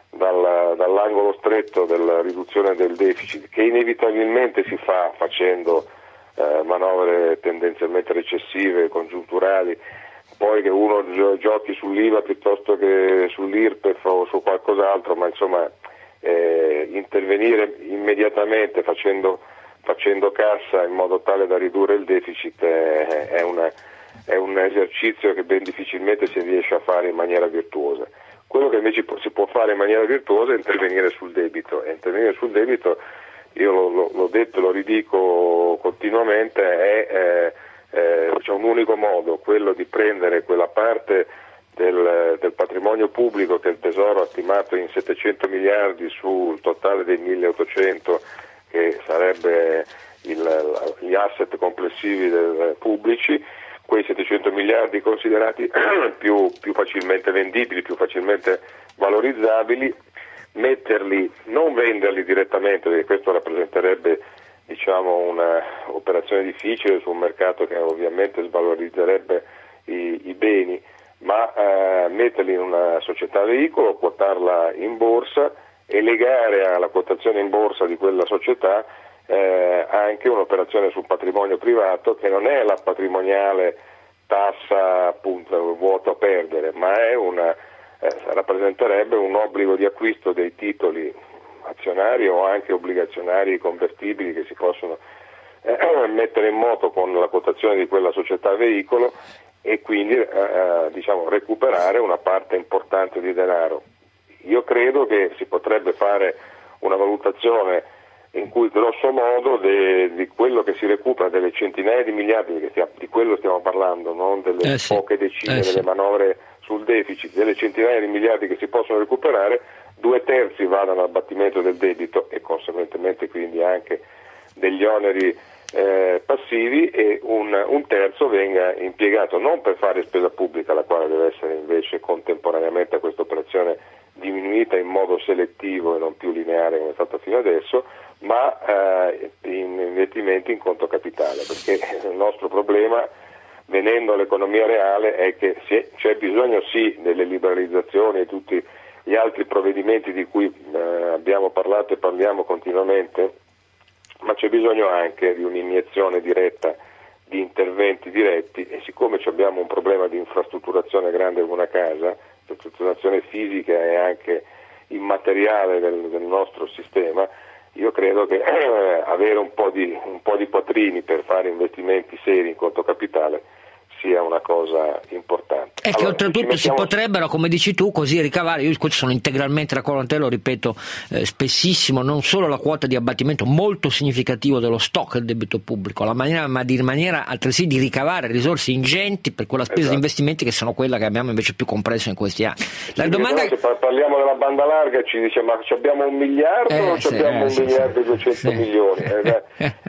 dal, dall'angolo stretto della riduzione del deficit, che inevitabilmente si fa facendo eh, manovre tendenzialmente recessive, congiunturali, poi che uno giochi sull'I V A piuttosto che sull'I R P E F o su qualcos'altro, ma insomma eh, intervenire immediatamente facendo, facendo cassa in modo tale da ridurre il deficit è, è, una, è un esercizio che ben difficilmente si riesce a fare in maniera virtuosa. Quello che invece si può fare in maniera virtuosa è intervenire sul debito, e intervenire sul debito, io lo, lo, l'ho detto e lo ridico continuamente, è eh, Eh, c'è un unico modo, quello di prendere quella parte del, del patrimonio pubblico che il Tesoro ha stimato in settecento miliardi sul totale dei milleottocento, che sarebbe il, gli asset complessivi del, pubblici, quei settecento miliardi considerati più, più facilmente vendibili, più facilmente valorizzabili, metterli, non venderli direttamente, perché questo rappresenterebbe diciamo una operazione difficile su un mercato che ovviamente svalorizzerebbe i, i beni, ma eh, metterli in una società veicolo, quotarla in borsa e legare alla quotazione in borsa di quella società eh, anche un'operazione sul patrimonio privato, che non è la patrimoniale tassa appunto vuoto a perdere, ma è una, eh, rappresenterebbe un obbligo di acquisto dei titoli azionari o anche obbligazionari convertibili che si possono eh, mettere in moto con la quotazione di quella società veicolo e quindi eh, diciamo recuperare una parte importante di denaro. Io credo che si potrebbe fare una valutazione in cui grosso modo de, di quello che si recupera, delle centinaia di miliardi, perché stiamo, di quello stiamo parlando, non delle eh sì, poche decine eh delle sì. manovre sul deficit, delle centinaia di miliardi che si possono recuperare, due terzi vadano all'abbattimento del debito e conseguentemente quindi anche degli oneri eh, passivi, e un, un terzo venga impiegato non per fare spesa pubblica, la quale deve essere invece contemporaneamente a questa operazione diminuita in modo selettivo e non più lineare come è stato fino adesso, ma eh, in investimenti in conto capitale, perché il nostro problema, venendo all'economia reale, è che c'è bisogno sì delle liberalizzazioni e tutti gli altri provvedimenti di cui eh, abbiamo parlato e parliamo continuamente, ma c'è bisogno anche di un'iniezione diretta di interventi diretti, e siccome abbiamo un problema di infrastrutturazione grande come una casa, infrastrutturazione fisica e anche immateriale del, del nostro sistema, io credo che eh, avere un po' di un po' di quattrini per fare investimenti seri in conto capitale sia una cosa importante. E che allora, oltretutto mettiamo... si potrebbero, come dici tu, così ricavare, io sono integralmente d'accordo con te, lo ripeto eh, spessissimo, non solo la quota di abbattimento molto significativo dello stock del debito pubblico, la maniera, ma di maniera altresì di ricavare risorse ingenti per quella spesa esatto. di investimenti che sono quella che abbiamo invece più compresso in questi anni. La sì, domanda... Se parliamo della banda larga ci dice ma abbiamo un miliardo eh, o sì, abbiamo eh, un sì, miliardo e sì, duecento sì. milioni? Eh,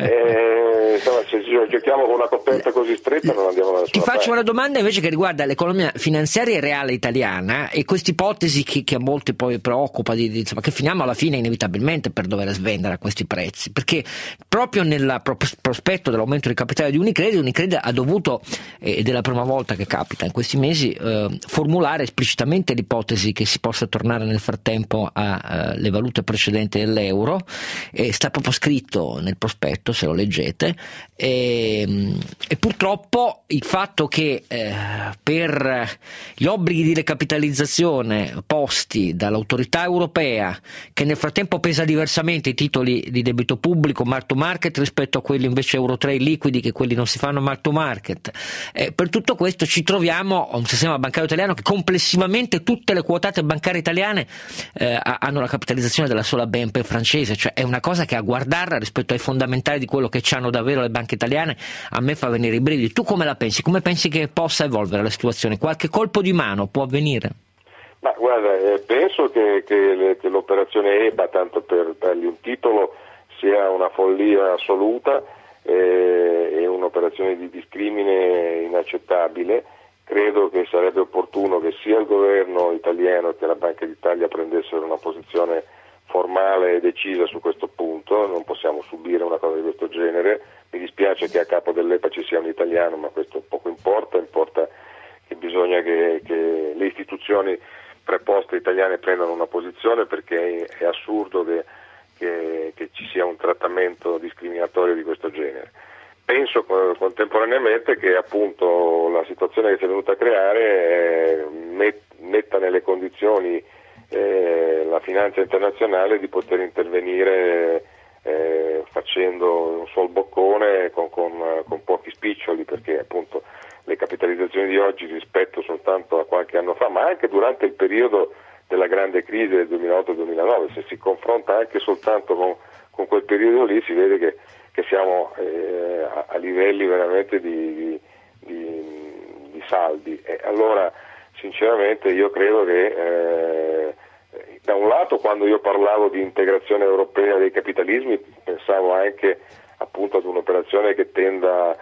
eh, insomma, se giochiamo con una coperta così stretta non andiamo da nessuna Ti faccio una domanda invece che riguarda l'economia finanziaria e reale italiana, e questa ipotesi che, che a molti poi preoccupa di, di, insomma, che finiamo alla fine inevitabilmente per dover svendere a questi prezzi, perché proprio nel prospetto dell'aumento del capitale di Unicredit, Unicredit ha dovuto, ed è la prima volta che capita in questi mesi, eh, formulare esplicitamente l'ipotesi che si possa tornare nel frattempo alle uh, valute precedenti dell'euro, e sta proprio scritto nel prospetto, se lo leggete, e, e purtroppo il fatto che eh, per gli obblighi di recapitalizzazione posti dall'autorità europea, che nel frattempo pesa diversamente i titoli di debito pubblico mark to market rispetto a quelli invece euro tre liquidi, che quelli non si fanno mark to market, eh, per tutto questo ci troviamo a un sistema bancario italiano che complessivamente tutte le quotate bancarie italiane eh, hanno la capitalizzazione della sola B N P francese, cioè è una cosa che a guardarla rispetto ai fondamentali di quello che c'hanno davvero le banche italiane a me fa venire i brividi. Tu come la pensi? Come pensi che possa evolvere la situazione? Qualche colpo di mano può avvenire? Ma guarda, eh, penso che, che, le, che l'operazione E B A, tanto per dargli un titolo, sia una follia assoluta eh, e un'operazione di discrimine inaccettabile. Credo che sarebbe opportuno che sia il governo italiano che la Banca d'Italia prendessero una posizione formale e decisa su questo punto. Non possiamo subire una cosa di questo genere. Mi dispiace che a capo dell'E B A ci sia un italiano, ma questo poco importa, importa che bisogna che, che le istituzioni preposte italiane prendano una posizione, perché è, è assurdo che, che, che ci sia un trattamento discriminatorio di questo genere. Penso contemporaneamente che appunto la situazione che si è venuta a creare eh, met, metta nelle condizioni eh, la finanza internazionale di poter intervenire eh, facendo un sol boccone con, con, con pochi spiccioli, perché appunto le capitalizzazioni di oggi rispetto soltanto a qualche anno fa, ma anche durante il periodo della grande crisi del duemilaotto duemilanove, se si confronta anche soltanto con, con quel periodo lì, si vede che che siamo eh, a, a livelli veramente di, di, di, di saldi. E allora sinceramente io credo che eh, da un lato, quando io parlavo di integrazione europea dei capitalismi, pensavo anche appunto ad un'operazione che tenda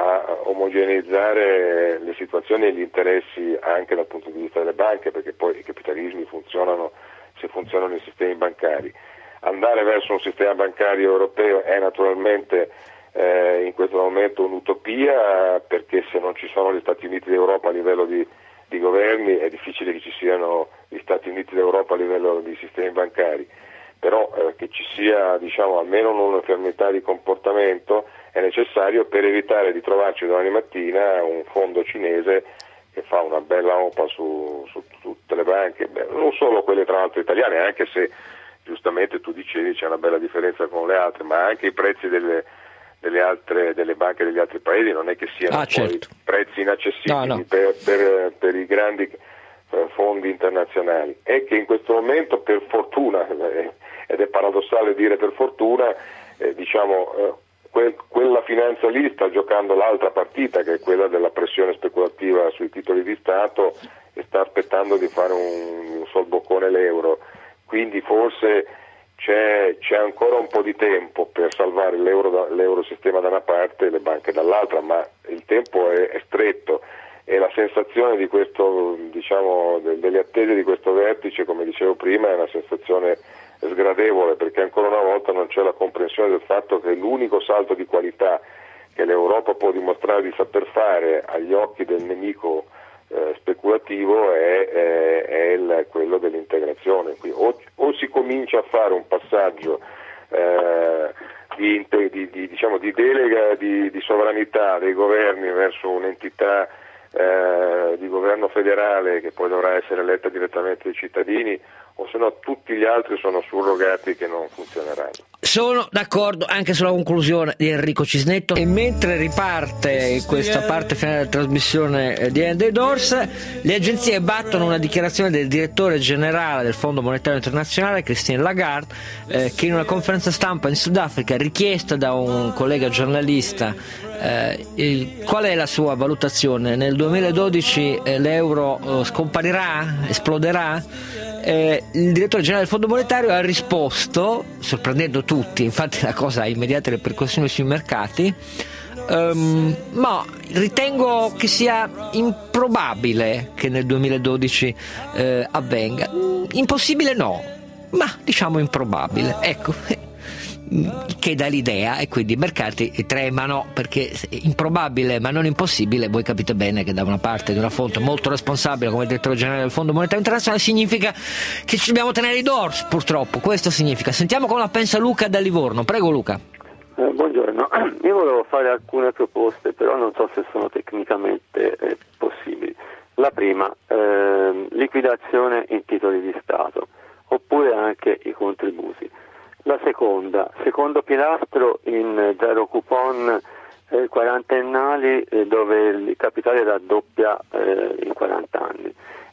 a omogeneizzare le situazioni e gli interessi anche dal punto di vista delle banche, perché poi i capitalismi funzionano se funzionano i sistemi bancari. Andare verso un sistema bancario europeo è naturalmente eh, in questo momento un'utopia, perché se non ci sono gli Stati Uniti d'Europa a livello di, di governi è difficile che ci siano gli Stati Uniti d'Europa a livello di sistemi bancari, però eh, che ci sia diciamo almeno un'uniformità di comportamento è necessario per evitare di trovarci domani mattina un fondo cinese che fa una bella ompa su, su tutte le banche, beh, non solo quelle tra l'altro italiane, anche se giustamente tu dicevi c'è una bella differenza con le altre, ma anche i prezzi delle, delle altre delle banche degli altri paesi non è che siano ah, certo. prezzi inaccessibili no, no. Per, per, per i grandi fondi internazionali. È che in questo momento, per fortuna, ed è paradossale dire per fortuna, eh, diciamo eh, que, quella finanza lì sta giocando l'altra partita, che è quella della pressione speculativa sui titoli di Stato, e sta aspettando di fare un, un sol boccone l'euro. quindi forse c'è, c'è ancora un po' di tempo per salvare l'euro da, l'eurosistema da una parte e le banche dall'altra, ma il tempo è, è stretto e la sensazione di questo, diciamo, de, delle attese di questo vertice, come dicevo prima, è una sensazione sgradevole, perché ancora una volta non c'è la comprensione del fatto che l'unico salto di qualità che l'Europa può dimostrare di saper fare agli occhi del nemico eh, speculativo è, è, è il, quello dell'integrazione. Quindi o, o si comincia a fare un passaggio eh, di, di, di, diciamo, di delega di, di sovranità dei governi verso un'entità eh, di governo federale che poi dovrà essere eletta direttamente dai cittadini, o se no tutti gli altri sono surrogati che non funzioneranno. Sono d'accordo anche sulla conclusione di Enrico Cisnetto, e mentre riparte questa parte finale della trasmissione di End the Doors, le agenzie battono una dichiarazione del direttore generale del Fondo Monetario Internazionale, Christine Lagarde, eh, che in una conferenza stampa in Sudafrica, richiesta da un collega giornalista, eh, il, qual è la sua valutazione? Nel duemiladodici eh, l'euro eh, scomparirà? Esploderà? Eh, il direttore generale del Fondo Monetario ha risposto, sorprendendo tutti, infatti la cosa ha immediate ripercussioni sui mercati, um, ma ritengo che sia improbabile che nel duemiladodici eh, avvenga. Impossibile no, ma diciamo improbabile, ecco, che dà l'idea, e quindi i mercati tremano, perché improbabile ma non impossibile, voi capite bene che da una parte di una fonte molto responsabile come il direttore generale del Fondo Monetario Internazionale significa che ci dobbiamo tenere i doors, purtroppo questo significa. Sentiamo come la pensa Luca da Livorno. Prego Luca. Eh, buongiorno, io volevo fare alcune proposte, però non so se sono tecnicamente eh, possibili. La prima, eh, liquidazione in titoli di Stato, oppure anche i contributi. La seconda, secondo pilastro in zero coupon eh, quarantennali eh, dove il capitale raddoppia eh, in quaranta anni.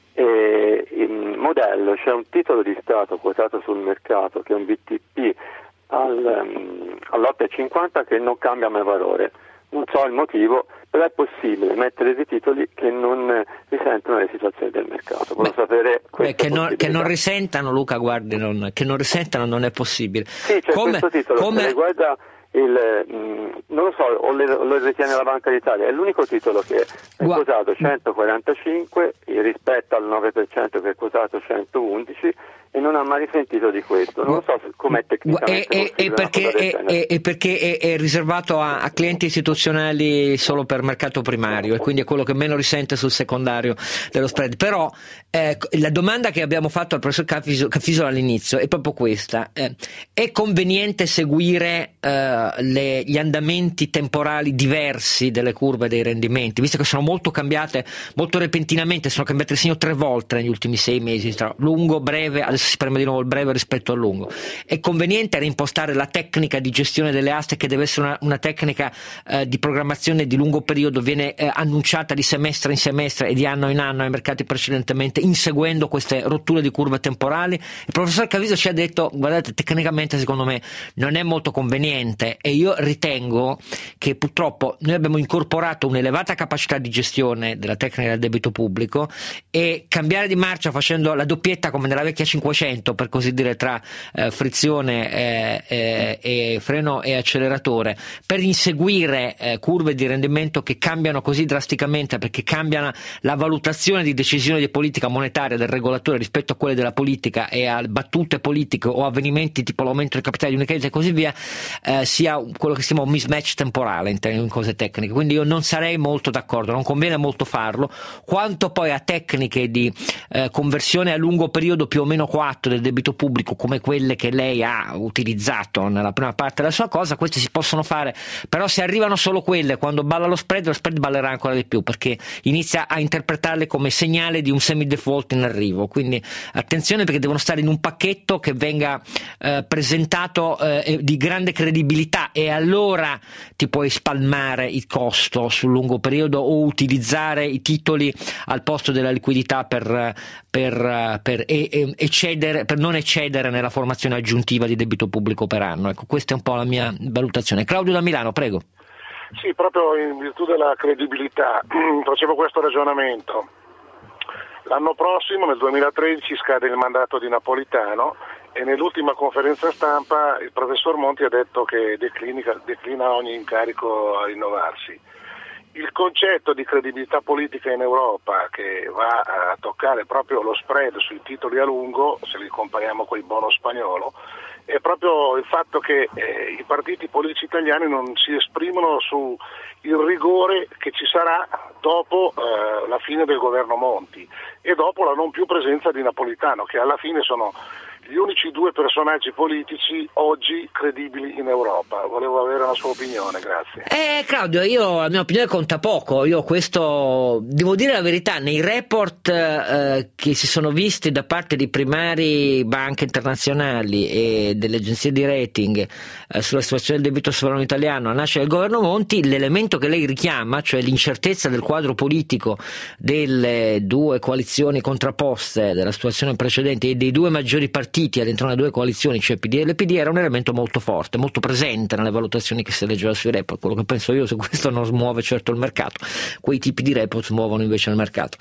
E in modello c'è un titolo di Stato quotato sul mercato che è un B T P al, um, all'otto virgola cinquanta che non cambia mai valore. Non so il motivo, però è possibile mettere dei titoli che non risentono le situazioni del mercato. Volevo sapere beh, che, non, che non risentano, Luca, guardi, non, che non risentano non è possibile. Sì, c'è come, questo titolo, come... se riguarda il, mh, non lo so, o, le, o lo ritiene la Banca d'Italia, è l'unico titolo che è Gua... quotato centoquarantacinque rispetto al nove per cento che è quotato centoundici, e non ha mai risentito di questo. Non so com'è tecnicamente e, e, perché, è, è perché è, è riservato a, a clienti istituzionali solo per mercato primario, e quindi è quello che meno risente sul secondario dello spread. Però eh, la domanda che abbiamo fatto al professor Cafiso, Cafiso all'inizio è proprio questa: eh, è conveniente seguire eh, le, gli andamenti temporali diversi delle curve dei rendimenti, visto che sono molto cambiate molto repentinamente, sono cambiate il segno tre volte negli ultimi sei mesi, tra lungo, breve, adesso si preme di nuovo il breve rispetto al lungo. È conveniente reimpostare la tecnica di gestione delle aste, che deve essere una, una tecnica eh, di programmazione di lungo periodo, viene eh, annunciata di semestre in semestre e di anno in anno ai mercati precedentemente, inseguendo queste rotture di curve temporali. Il professor Cafiso ci ha detto: guardate, tecnicamente secondo me non è molto conveniente, e io ritengo che purtroppo noi abbiamo incorporato un'elevata capacità di gestione della tecnica del debito pubblico, e cambiare di marcia facendo la doppietta come nella vecchia cinquecento, per così dire, tra eh, frizione eh, eh, e freno e acceleratore, per inseguire eh, curve di rendimento che cambiano così drasticamente, perché cambiano la valutazione di decisioni di politica monetaria del regolatore rispetto a quelle della politica e a battute politiche o avvenimenti tipo l'aumento del capitale di Unicredit e così via, eh, sia quello che si chiama un mismatch temporale in, in cose tecniche. Quindi io non sarei molto d'accordo, non conviene molto farlo. Quanto poi a tecniche di eh, conversione a lungo periodo più o meno quattro del debito pubblico, come quelle che lei ha utilizzato nella prima parte della sua cosa, queste si possono fare, però se arrivano solo quelle, quando balla lo spread, lo spread ballerà ancora di più, perché inizia a interpretarle come segnale di un semi-default in arrivo. Quindi attenzione, perché devono stare in un pacchetto che venga eh, presentato eh, di grande credibilità, e allora ti puoi spalmare il costo sul lungo periodo o utilizzare i titoli al posto della liquidità per, per, per e, e, eccedere, per non eccedere nella formazione aggiuntiva di debito pubblico per anno. Ecco, questa è un po' la mia valutazione. Claudio da Milano, prego. Sì, proprio in virtù della credibilità facevo questo ragionamento. L'anno prossimo, nel duemilatredici, scade il mandato di Napolitano e nell'ultima conferenza stampa il professor Monti ha detto che declina, declina ogni incarico a rinnovarsi. Il concetto di credibilità politica in Europa, che va a toccare proprio lo spread sui titoli a lungo, se li compariamo con il bono spagnolo, è proprio il fatto che eh, i partiti politici italiani non si esprimono sul rigore che ci sarà dopo eh, la fine del governo Monti e dopo la non più presenza di Napolitano, che alla fine sono gli unici due personaggi politici oggi credibili in Europa. Volevo avere una sua opinione, grazie. Eh Claudio, io la mia opinione conta poco, io questo devo dire la verità, nei report eh, che si sono visti da parte di primari banche internazionali e delle agenzie di rating eh, sulla situazione del debito sovrano italiano a nascere del governo Monti, l'elemento che lei richiama, cioè l'incertezza del quadro politico delle due coalizioni contrapposte della situazione precedente e dei due maggiori partiti all'interno delle due coalizioni, cioè P D L e P D, era un elemento molto forte, molto presente nelle valutazioni che si leggeva sui report. Quello che penso io su questo non smuove certo il mercato, quei tipi di report muovono invece il mercato,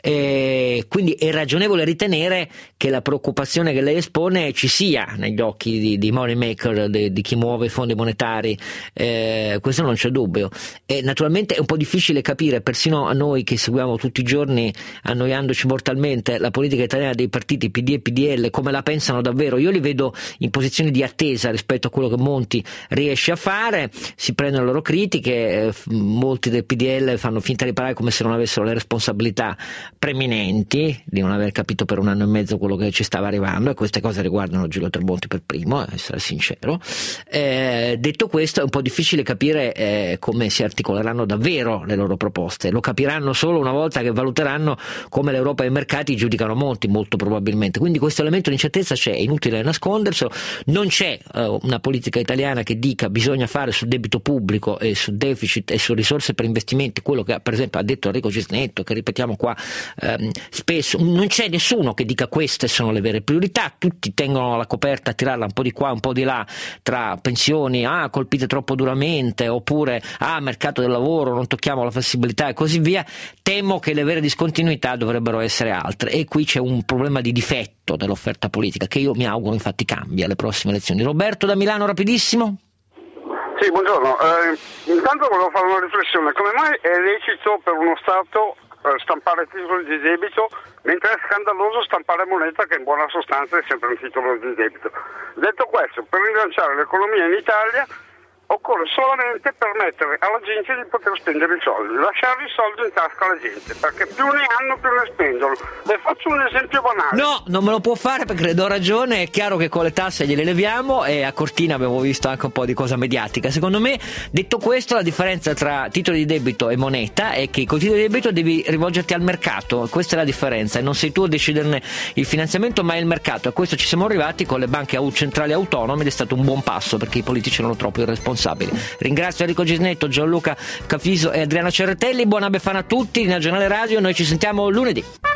e quindi è ragionevole ritenere che la preoccupazione che lei espone ci sia negli occhi di, di money maker, di, di chi muove i fondi monetari, eh, questo non c'è dubbio. E naturalmente è un po' difficile capire, persino a noi che seguiamo tutti i giorni annoiandoci mortalmente la politica italiana dei partiti P D e P D L, come la pensano davvero. Io li vedo in posizione di attesa rispetto a quello che Monti riesce a fare, si prendono le loro critiche, eh, molti del P D L fanno finta di parlare come se non avessero le responsabilità preminenti di non aver capito per un anno e mezzo quello che ci stava arrivando, e queste cose riguardano Giulio Tremonti per primo, a essere sincero. Eh, detto questo, è un po' difficile capire eh, come si articoleranno davvero le loro proposte. Lo capiranno solo una volta che valuteranno come l'Europa e i mercati giudicano Monti, molto probabilmente. Quindi questo elemento di incertezza c'è, è inutile nasconderselo. Non c'è uh, una politica italiana che dica bisogna fare sul debito pubblico e sul deficit e su risorse per investimenti quello che per esempio ha detto Enrico Cisnetto, che ripetiamo qua um, spesso. Non c'è nessuno che dica queste sono le vere priorità, tutti tengono la coperta a tirarla un po' di qua un po' di là, tra pensioni ah colpite troppo duramente, oppure ah mercato del lavoro non tocchiamo la flessibilità e così via. Temo che le vere discontinuità dovrebbero essere altre, e qui c'è un problema di difetto dell'offerta politica che io mi auguro infatti cambi alle prossime elezioni. Roberto da Milano, rapidissimo. Sì, buongiorno. Eh, intanto volevo fare una riflessione. Come mai è lecito per uno Stato eh, stampare titoli di debito, mentre è scandaloso stampare moneta, che in buona sostanza è sempre un titolo di debito? Detto questo, per rilanciare l'economia in Italia occorre solamente permettere alla gente di poter spendere i soldi, lasciare i soldi in tasca alla gente, perché più ne hanno più ne spendono. Le faccio un esempio banale. No, non me lo può fare perché le do ragione. È chiaro che con le tasse gliele leviamo, e a Cortina abbiamo visto anche un po' di cosa mediatica. Secondo me, detto questo, la differenza tra titoli di debito e moneta è che con i titoli di debito devi rivolgerti al mercato, questa è la differenza, e non sei tu a deciderne il finanziamento ma è il mercato, e a questo ci siamo arrivati con le banche centrali autonome ed è stato un buon passo perché i politici erano troppo irresponsabili. Ringrazio Enrico Cisnetto, Gianluca Cafiso e Adriano Cerretelli. Buona Befana a tutti, Regionale Radio, noi ci sentiamo lunedì.